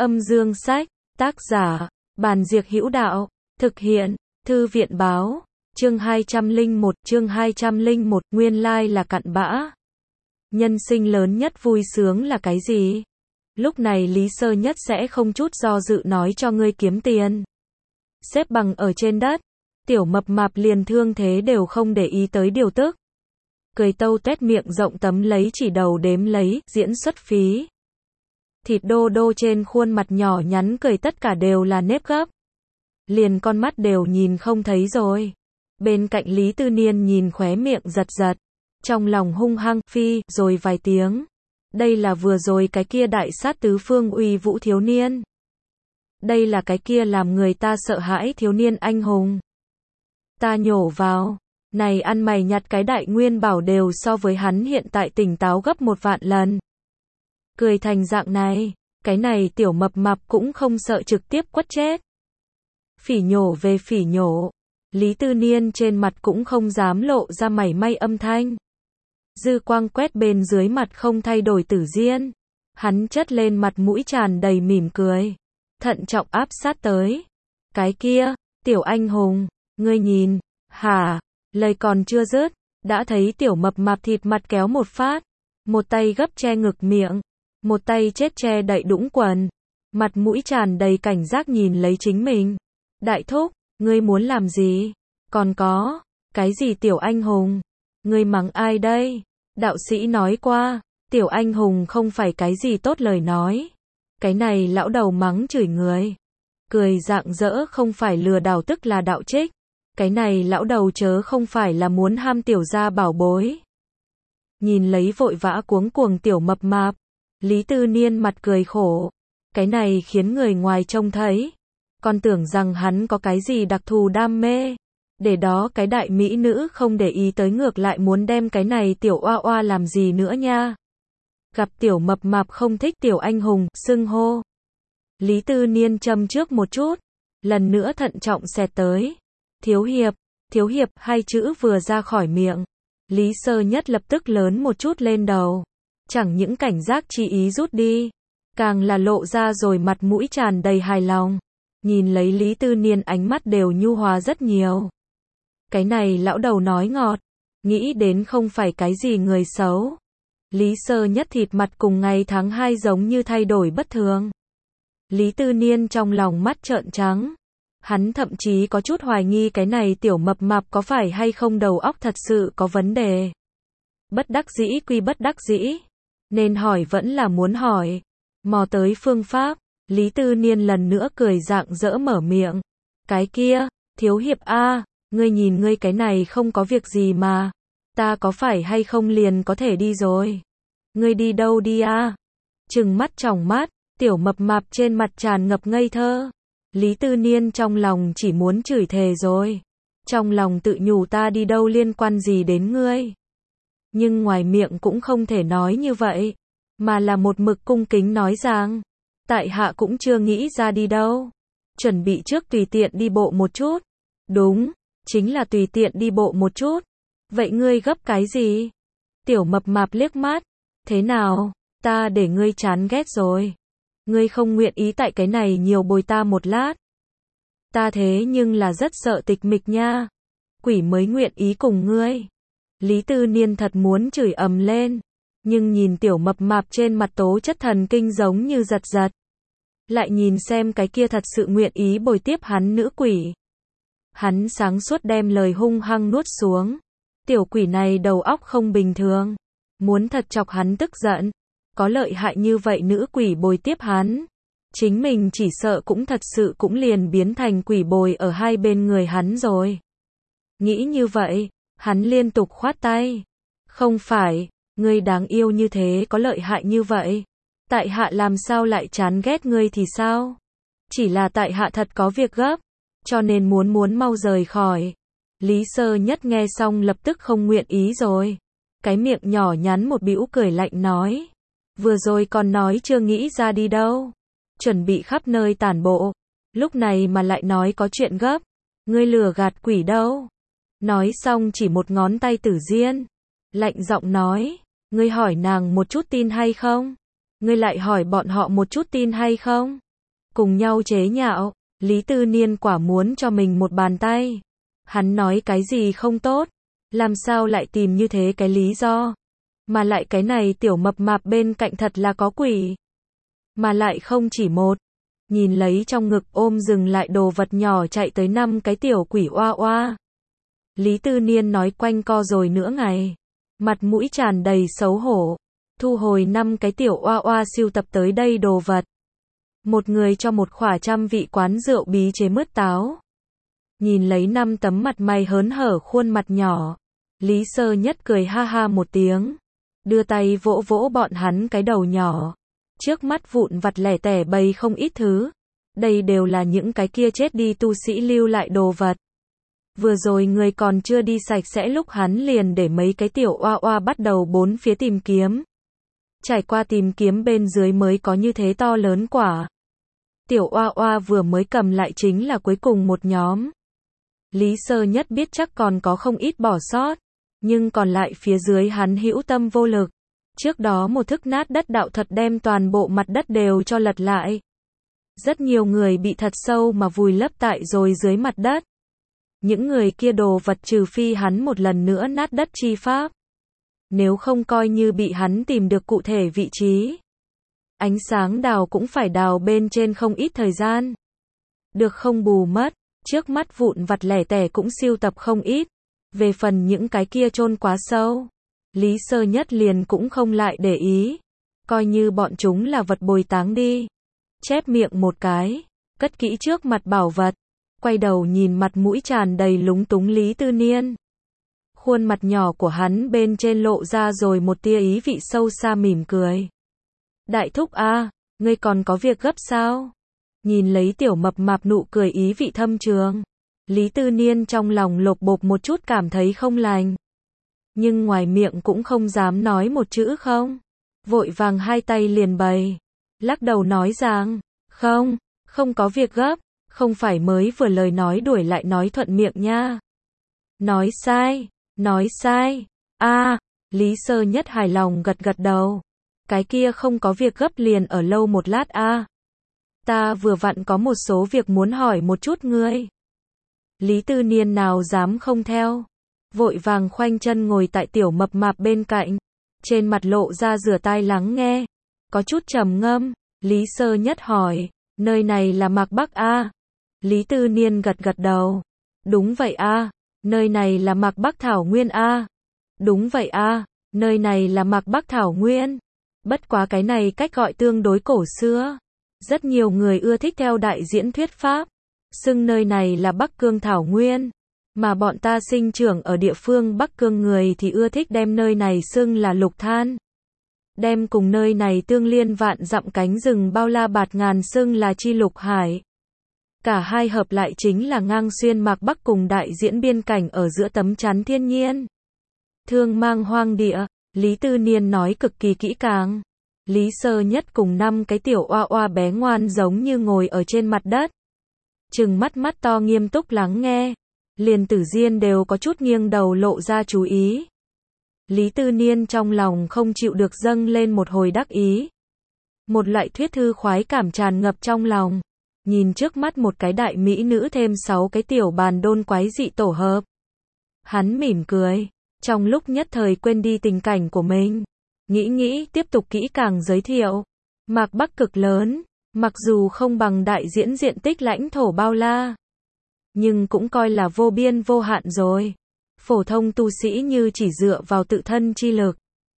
Âm dương sách, tác giả, Bàn Diệc Hữu Đạo, thực hiện, Thư viện báo, chương 201, nguyên lai là cặn bã. Nhân sinh lớn nhất vui sướng là cái gì? Lúc này Lý Sơ Nhất sẽ không chút do dự nói cho ngươi kiếm tiền. Xếp bằng ở trên đất, tiểu mập mạp liền thương thế đều không để ý tới điều tức. Cười tâu tuét miệng rộng tấm lấy chỉ đầu đếm lấy, diễn xuất phí. Thịt đô đô trên khuôn mặt nhỏ nhắn cười tất cả đều là nếp gấp. Liền con mắt đều nhìn không thấy rồi. Bên cạnh Lý Tư Niên nhìn khóe miệng giật giật. Trong lòng hung hăng, phi, rồi vài tiếng. Đây là vừa rồi cái kia đại sát tứ phương uy vũ thiếu niên. Đây là cái kia làm người ta sợ hãi thiếu niên anh hùng. Ta nhổ vào. Này ăn mày nhặt cái đại nguyên bảo đều so với hắn hiện tại tỉnh táo gấp 1.000.000 lần. Cười thành dạng này, cái này tiểu mập mạp cũng không sợ trực tiếp quất chết. Phỉ nhổ về phỉ nhổ, Lý Tư Niên trên mặt cũng không dám lộ ra mảy may âm thanh. Dư quang quét bên dưới mặt không thay đổi Tử Diên. Hắn chất lên mặt mũi tràn đầy mỉm cười. Thận trọng áp sát tới. Cái kia, tiểu anh hùng, ngươi nhìn, hả? Lời còn chưa dứt, đã thấy tiểu mập mạp thịt mặt kéo một phát. Một tay gấp che ngực miệng. Một tay chết che đậy đũng quần. Mặt mũi tràn đầy cảnh giác nhìn lấy chính mình. Đại thúc, ngươi muốn làm gì? Còn có, cái gì tiểu anh hùng? Ngươi mắng ai đây? Đạo sĩ nói qua, tiểu anh hùng không phải cái gì tốt lời nói. Cái này lão đầu mắng chửi người. Cười rạng rỡ không phải lừa đảo tức là đạo trích. Cái này lão đầu chớ không phải là muốn ham tiểu gia bảo bối. Nhìn lấy vội vã cuống cuồng tiểu mập mạp. Lý Tư Niên mặt cười khổ. Cái này khiến người ngoài trông thấy. Còn tưởng rằng hắn có cái gì đặc thù đam mê. Để đó cái đại mỹ nữ không để ý tới ngược lại muốn đem cái này tiểu oa oa làm gì nữa nha. Gặp tiểu mập mạp không thích tiểu anh hùng, xưng hô. Lý Tư Niên châm trước một chút. Lần nữa thận trọng xẹt tới. Thiếu hiệp, hai chữ vừa ra khỏi miệng. Lý Sơ Nhất lập tức lớn một chút lên đầu. Chẳng những cảnh giác chi ý rút đi. Càng là lộ ra rồi mặt mũi tràn đầy hài lòng. Nhìn lấy Lý Tư Niên ánh mắt đều nhu hòa rất nhiều. Cái này lão đầu nói ngọt. Nghĩ đến không phải cái gì người xấu. Lý Sơ Nhất thịt mặt cùng ngày tháng 2 giống như thay đổi bất thường. Lý Tư Niên trong lòng mắt trợn trắng. Hắn thậm chí có chút hoài nghi cái này tiểu mập mạp có phải hay không đầu óc thật sự có vấn đề. Bất đắc dĩ quy bất đắc dĩ. Nên hỏi vẫn là muốn hỏi. Mò tới phương pháp. Lý Tư Niên lần nữa cười rạng rỡ mở miệng. Cái kia, thiếu hiệp a, ngươi nhìn ngươi cái này không có việc gì mà. Ta có phải hay không liền có thể đi rồi. Ngươi đi đâu đi a? Trừng mắt tròng mắt, tiểu mập mạp trên mặt tràn ngập ngây thơ. Lý Tư Niên trong lòng chỉ muốn chửi thề rồi. Trong lòng tự nhủ ta đi đâu liên quan gì đến ngươi. Nhưng ngoài miệng cũng không thể nói như vậy. Mà là một mực cung kính nói rằng. Tại hạ cũng chưa nghĩ ra đi đâu. Chuẩn bị trước tùy tiện đi bộ một chút. Đúng, chính là tùy tiện đi bộ một chút. Vậy ngươi gấp cái gì? Tiểu mập mạp liếc mắt. Thế nào, ta để ngươi chán ghét rồi. Ngươi không nguyện ý tại cái này nhiều bồi ta một lát. Ta thế nhưng là rất sợ tịch mịch nha. Quỷ mới nguyện ý cùng ngươi. Lý Tư Niên thật muốn chửi ầm lên. Nhưng nhìn tiểu mập mạp trên mặt tố chất thần kinh giống như giật giật. Lại nhìn xem cái kia thật sự nguyện ý bồi tiếp hắn nữ quỷ. Hắn sáng suốt đem lời hung hăng nuốt xuống. Tiểu quỷ này đầu óc không bình thường. Muốn thật chọc hắn tức giận. Có lợi hại như vậy nữ quỷ bồi tiếp hắn. Chính mình chỉ sợ cũng thật sự cũng liền biến thành quỷ bồi ở hai bên người hắn rồi. Nghĩ như vậy, hắn liên tục khoát tay. Không phải, ngươi đáng yêu như thế có lợi hại như vậy. Tại hạ làm sao lại chán ghét ngươi thì sao? Chỉ là tại hạ thật có việc gấp. Cho nên muốn mau rời khỏi. Lý Sơ Nhất nghe xong lập tức không nguyện ý rồi. Cái miệng nhỏ nhắn một bĩu cười lạnh nói. Vừa rồi còn nói chưa nghĩ ra đi đâu. Chuẩn bị khắp nơi tản bộ. Lúc này mà lại nói có chuyện gấp. Ngươi lừa gạt quỷ đâu. Nói xong chỉ một ngón tay Tử Diên. Lạnh giọng nói. Ngươi hỏi nàng một chút tin hay không? Ngươi lại hỏi bọn họ một chút tin hay không? cùng nhau chế nhạo. Lý Tư Niên quả muốn cho mình một bàn tay. Hắn nói cái gì không tốt, làm sao lại tìm như thế cái lý do. Mà lại cái này tiểu mập mạp bên cạnh thật là có quỷ. Mà lại không chỉ một. Nhìn lấy trong ngực ôm dừng lại đồ vật nhỏ chạy tới 5 cái tiểu quỷ oa oa. Lý Tư Niên nói quanh co rồi nửa ngày. Mặt mũi tràn đầy xấu hổ. Thu hồi 5 cái tiểu oa oa sưu tập tới đây đồ vật. Một người cho một khỏa 100 vị quán rượu bí chế mứt táo. Nhìn lấy 5 tấm mặt mày hớn hở khuôn mặt nhỏ. Lý Sơ Nhất cười ha ha một tiếng. Đưa tay vỗ vỗ bọn hắn cái đầu nhỏ. Trước mắt vụn vặt lẻ tẻ bày không ít thứ. Đây đều là những cái kia chết đi tu sĩ lưu lại đồ vật. Vừa rồi người còn chưa đi sạch sẽ lúc hắn liền để mấy cái tiểu oa oa bắt đầu bốn phía tìm kiếm. Trải qua tìm kiếm bên dưới mới có như thế to lớn quả. Tiểu oa oa vừa mới cầm lại chính là cuối cùng một nhóm. Lý Sơ Nhất biết chắc còn có không ít bỏ sót. Nhưng còn lại phía dưới hắn hữu tâm vô lực. Trước đó một thức nát đất đạo thuật đem toàn bộ mặt đất đều cho lật lại. Rất nhiều người bị thật sâu mà vùi lấp tại rồi dưới mặt đất. Những người kia đồ vật trừ phi hắn một lần nữa nát đất chi pháp. Nếu không coi như bị hắn tìm được cụ thể vị trí. Ánh sáng đào cũng phải đào bên trên không ít thời gian. Được không bù mất, trước mắt vụn vặt lẻ tẻ cũng sưu tập không ít. Về phần những cái kia chôn quá sâu, Lý Sơ Nhất liền cũng không lại để ý. Coi như bọn chúng là vật bồi táng đi. Chép miệng một cái, cất kỹ trước mặt bảo vật. Quay đầu nhìn mặt mũi tràn đầy lúng túng Lý Tư Niên. Khuôn mặt nhỏ của hắn bên trên lộ ra rồi một tia ý vị sâu xa mỉm cười. Đại thúc a, ngươi còn có việc gấp sao? Nhìn lấy tiểu mập mạp nụ cười ý vị thâm trường. Lý Tư Niên trong lòng lột bột một chút cảm thấy không lành. Nhưng ngoài miệng cũng không dám nói một chữ không. Vội vàng hai tay liền bày. Lắc đầu nói rằng, không có việc gấp. Không phải mới vừa lời nói đuổi lại nói thuận miệng nha. Nói sai. Lý Sơ Nhất hài lòng gật gật đầu. Cái kia không có việc gấp liền ở lâu một lát Ta vừa vặn có một số việc muốn hỏi một chút ngươi. Lý Tư Niên nào dám không theo. Vội vàng khoanh chân ngồi tại tiểu mập mạp bên cạnh. Trên mặt lộ ra rửa tai lắng nghe. Có chút trầm ngâm. Lý Sơ Nhất hỏi, nơi này là Mạc Bắc Lý Tư Niên gật gật đầu. Đúng vậy nơi này là Mạc Bắc Thảo Nguyên Đúng vậy nơi này là Mạc Bắc Thảo Nguyên. Bất quá cái này cách gọi tương đối cổ xưa. Rất nhiều người ưa thích theo đại diễn thuyết pháp. Xưng nơi này là Bắc Cương Thảo Nguyên. Mà bọn ta sinh trưởng ở địa phương Bắc Cương người thì ưa thích đem nơi này xưng là Lục Than. Đem cùng nơi này tương liên vạn dặm cánh rừng bao la bạt ngàn xưng là Chi Lục Hải. Cả hai hợp lại chính là ngang xuyên Mạc Bắc cùng đại diễn biên cảnh ở giữa tấm chắn thiên nhiên. Thương mang hoang địa, Lý Tư Niên nói cực kỳ kỹ càng. Lý Sơ Nhất cùng 5 cái tiểu oa oa bé ngoan giống như ngồi ở trên mặt đất. Trừng mắt to nghiêm túc lắng nghe. Liền Tử Diên đều có chút nghiêng đầu lộ ra chú ý. Lý Tư Niên trong lòng không chịu được dâng lên một hồi đắc ý. Một loại thuyết thư khoái cảm tràn ngập trong lòng. Nhìn trước mắt một cái đại mỹ nữ thêm 6 cái tiểu bàn đôn quái dị tổ hợp. Hắn mỉm cười. Trong lúc nhất thời quên đi tình cảnh của mình. Nghĩ tiếp tục kỹ càng giới thiệu. Mạc Bắc cực lớn. Mặc dù không bằng đại diễn diện tích lãnh thổ bao la. Nhưng cũng coi là vô biên vô hạn rồi. Phổ thông tu sĩ như chỉ dựa vào tự thân chi lực.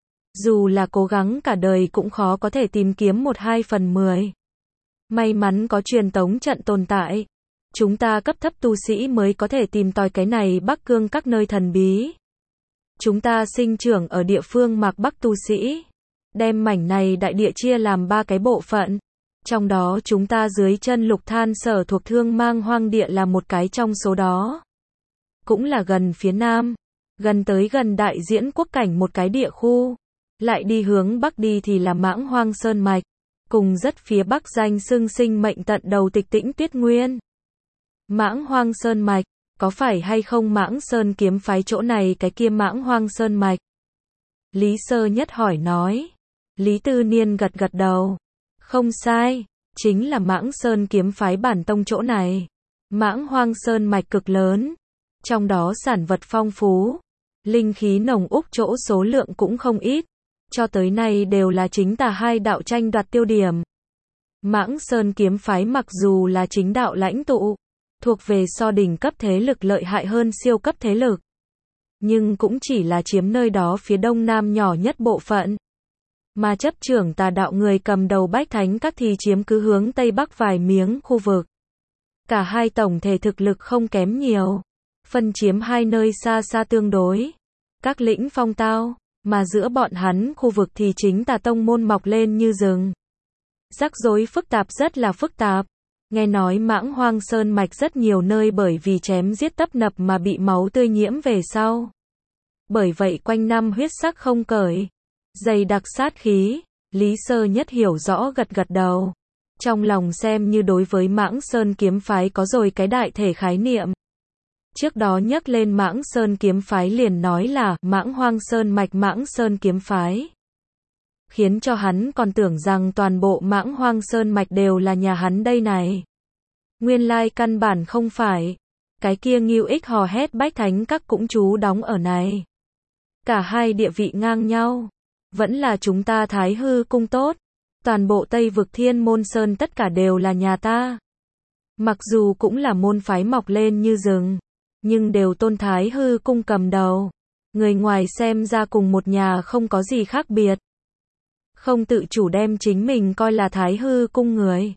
Dù là cố gắng cả đời cũng khó có thể tìm kiếm 1/2/10. May mắn có truyền tống trận tồn tại. Chúng ta cấp thấp tu sĩ mới có thể tìm tòi cái này Bắc Cương các nơi thần bí. Chúng ta sinh trưởng ở địa phương Mạc Bắc tu sĩ. Đem mảnh này đại địa chia làm 3 cái bộ phận. Trong đó chúng ta dưới chân Lục Than sở thuộc Thương Mang hoang địa là một cái trong số đó. Cũng là gần phía nam. Gần tới gần đại diễn quốc cảnh một cái địa khu. Lại đi hướng bắc đi thì là Mãng Hoang Sơn Mạch. Cùng rất phía bắc danh xưng sinh mệnh tận đầu Tịch Tĩnh Tuyết Nguyên. Mãng Hoang Sơn Mạch. Có phải hay không Mãng Sơn kiếm phái chỗ này cái kia Mãng Hoang Sơn Mạch? Lý Sơ Nhất hỏi nói. Lý Tư Niên gật gật đầu. Không sai. chính là Mãng Sơn kiếm phái bản tông chỗ này. Mãng Hoang Sơn mạch cực lớn, trong đó sản vật phong phú, linh khí nồng úc, chỗ số lượng cũng không ít, cho tới nay đều là chính tà hai đạo tranh đoạt tiêu điểm. Mãng Sơn kiếm phái mặc dù là chính đạo lãnh tụ, thuộc về so đỉnh cấp thế lực lợi hại hơn siêu cấp thế lực, nhưng cũng chỉ là chiếm nơi đó phía đông nam nhỏ nhất bộ phận. Mà chấp trưởng tà đạo người cầm đầu Bách Thánh Các thì chiếm cứ hướng tây bắc vài miếng khu vực. Cả hai tổng thể thực lực không kém nhiều, phân chiếm hai nơi xa xa tương đối, các lĩnh phong tao, mà giữa bọn hắn khu vực thì chính tà tông môn mọc lên như rừng. Rắc rối phức tạp, rất là phức tạp. Nghe nói Mãng Hoang Sơn mạch rất nhiều nơi bởi vì chém giết tấp nập mà bị máu tươi nhiễm về sau. Bởi vậy quanh năm huyết sắc không cởi, dày đặc sát khí. Lý Sơ Nhất hiểu rõ, gật gật đầu. Trong lòng xem như đối với Mãng Sơn kiếm phái có rồi cái đại thể khái niệm. Trước đó nhắc lên Mãng Sơn kiếm phái liền nói là Mãng Hoang Sơn mạch Mãng Sơn kiếm phái, khiến cho hắn còn tưởng rằng toàn bộ Mãng Hoang Sơn mạch đều là nhà hắn đây này. Nguyên lai căn bản không phải. Cái kia Ngưu Ích hò hét Bách Thánh Các cũng trú đóng ở này. Cả hai địa vị ngang nhau. Vẫn là chúng ta Thái Hư cung tốt. Toàn bộ Tây vực Thiên Môn Sơn tất cả đều là nhà ta. Mặc dù cũng là môn phái mọc lên như rừng, nhưng đều tôn Thái Hư cung cầm đầu. Người ngoài xem ra cùng một nhà không có gì khác biệt. Không tự chủ đem chính mình coi là Thái Hư cung người.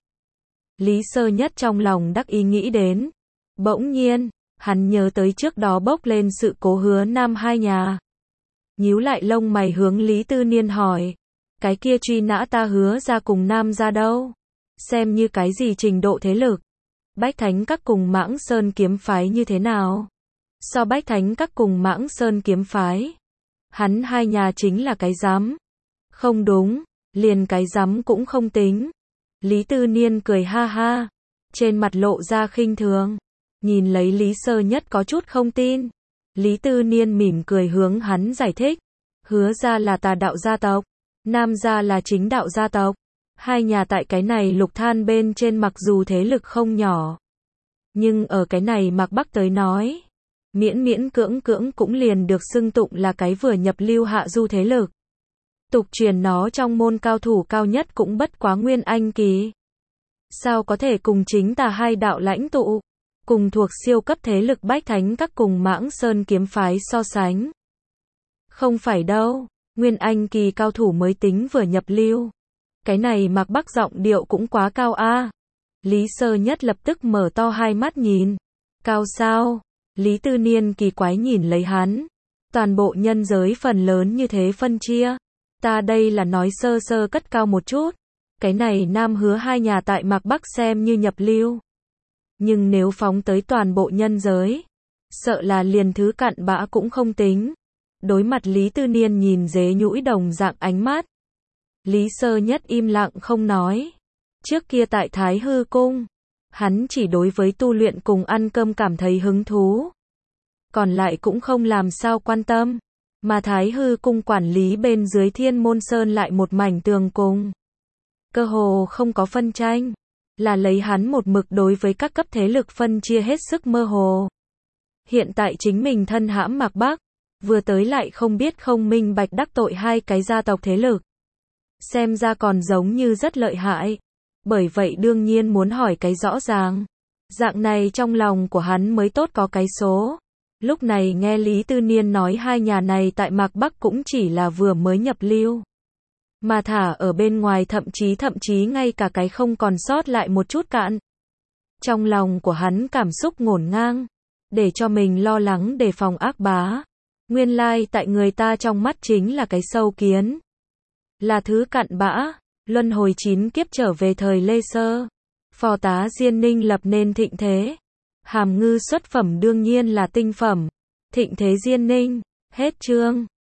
Lý Sơ Nhất trong lòng đắc ý nghĩ đến. Bỗng nhiên, hắn nhớ tới trước đó bốc lên sự cố Hứa Nam hai nhà. Nhíu lại lông mày hướng Lý Tư Niên hỏi. Cái kia truy nã ta Hứa ra cùng Nam ra đâu? Xem như cái gì trình độ thế lực? Bách Thánh Các cùng Mãng Sơn kiếm phái như thế nào? So Bách Thánh Các cùng Mãng Sơn kiếm phái, hắn hai nhà chính là cái rắm. Không đúng, liền cái rắm cũng không tính. Lý Tư Niên cười ha ha, trên mặt lộ ra khinh thường, nhìn lấy Lý Sơ Nhất có chút không tin. Lý Tư Niên mỉm cười hướng hắn giải thích, Hứa ra là tà đạo gia tộc, Nam gia là chính đạo gia tộc. Hai nhà tại cái này lục than bên trên mặc dù thế lực không nhỏ, nhưng ở cái này Mạc Bắc tới nói, miễn miễn cưỡng cưỡng cũng liền được xưng tụng là cái vừa nhập lưu hạ du thế lực. Tục truyền nó trong môn cao thủ cao nhất cũng bất quá Nguyên Anh kỳ. Sao có thể cùng chính tà hai đạo lãnh tụ, cùng thuộc siêu cấp thế lực Bách Thánh Các cùng Mãng Sơn kiếm phái so sánh? Không phải đâu, Nguyên Anh kỳ cao thủ mới tính vừa nhập lưu. Cái này Mạc Bắc giọng điệu cũng quá cao a. Lý Sơ Nhất lập tức mở to hai mắt nhìn. Cao sao? Lý Tư Niên kỳ quái nhìn lấy hắn. Toàn bộ nhân giới phần lớn như thế phân chia. Ta đây là nói sơ sơ cất cao một chút. Cái này Nam Hứa hai nhà tại Mạc Bắc xem như nhập lưu. Nhưng nếu phóng tới toàn bộ nhân giới, sợ là liền thứ cặn bã cũng không tính. Đối mặt Lý Tư Niên nhìn dế nhũi đồng dạng ánh mắt, Lý Sơ Nhất im lặng không nói. Trước kia tại Thái Hư cung, hắn chỉ đối với tu luyện cùng ăn cơm cảm thấy hứng thú, còn lại cũng không làm sao quan tâm. Mà Thái Hư cung quản lý bên dưới Thiên Môn Sơn lại một mảnh tường cùng, cơ hồ không có phân tranh, là lấy hắn một mực đối với các cấp thế lực phân chia hết sức mơ hồ. Hiện tại chính mình thân hãm Mạc Bắc, vừa tới lại không biết không minh bạch đắc tội hai cái gia tộc thế lực, xem ra còn giống như rất lợi hại. Bởi vậy đương nhiên muốn hỏi cái rõ ràng, dạng này trong lòng của hắn mới tốt có cái số. Lúc này nghe Lý Tư Niên nói hai nhà này tại Mạc Bắc cũng chỉ là vừa mới nhập lưu, mà thả ở bên ngoài thậm chí ngay cả cái không còn sót lại một chút cạn. Trong lòng của hắn cảm xúc ngổn ngang, để cho mình lo lắng đề phòng ác bá. Nguyên lai tại người ta trong mắt chính là cái sâu kiến, là thứ cặn bã. Luân hồi 9 kiếp trở về thời Lê Sơ, phò tá Diên Ninh lập nên thịnh thế. Hàm ngư xuất phẩm đương nhiên là tinh phẩm. Thịnh thế Diên Ninh, hết chương.